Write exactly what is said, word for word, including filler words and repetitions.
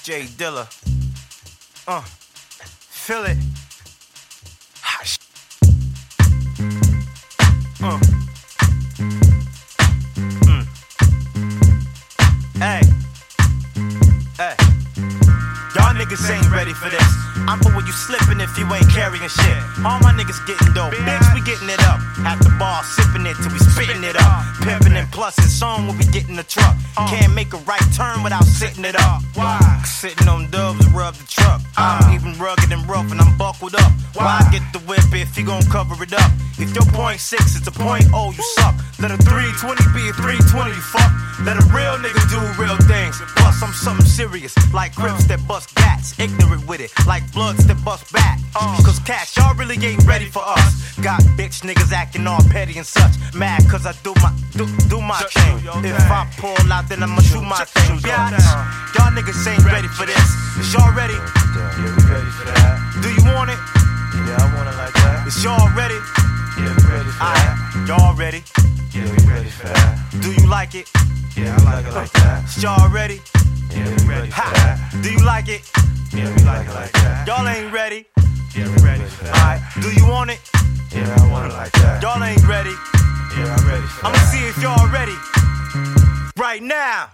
J Dilla. Uh, feel it. Hot sh- uh. Mm. Hey. Hey. Y'all niggas ain't ready for this. I'm for when you slipping if you ain't carrying shit. All my niggas getting dope, bitch, we getting it up. At the bar, sipping it till we spitting it up. Pimping and plus it's on when we get in the truck. Can't make a right turn without sitting it up. Why? Sitting on dubs and rub the truck. I'm even rugged and rough and I'm buckled up. Why get the whip if you gon' cover it up? If your point six is a point oh, you suck. Let a three twenty be a three twenty, you fuck. Let a real nigga do real things. Plus I'm something serious, like Crips that bust gats. Ignorant with it, like Bloods that bust back. Cause cash, y'all really ain't ready for us. Got bitch niggas acting all petty and such. Mad cause I do my, do, do my thing. If I pull out, then I'ma shoot my thing. Bitch, y'all niggas ain't ready for this. Is y'all ready? Yeah, we ready for that. Do you want it? Yeah, I want it like that. Is y'all ready? Yeah, we ready for that. Alright, y'all ready? Yeah, we ready for that. Do you like it? Yeah, I like it like that. Is y'all ready? Yeah, we ready for that. Ha! Do you like it? Yeah, we like it like that. Y'all ain't ready? Yeah, we ready for that. Alright, do you want it? Yeah, I want it like that. Y'all ain't ready? Yeah, I'm ready for I'ma that. see if y'all ready. Right now.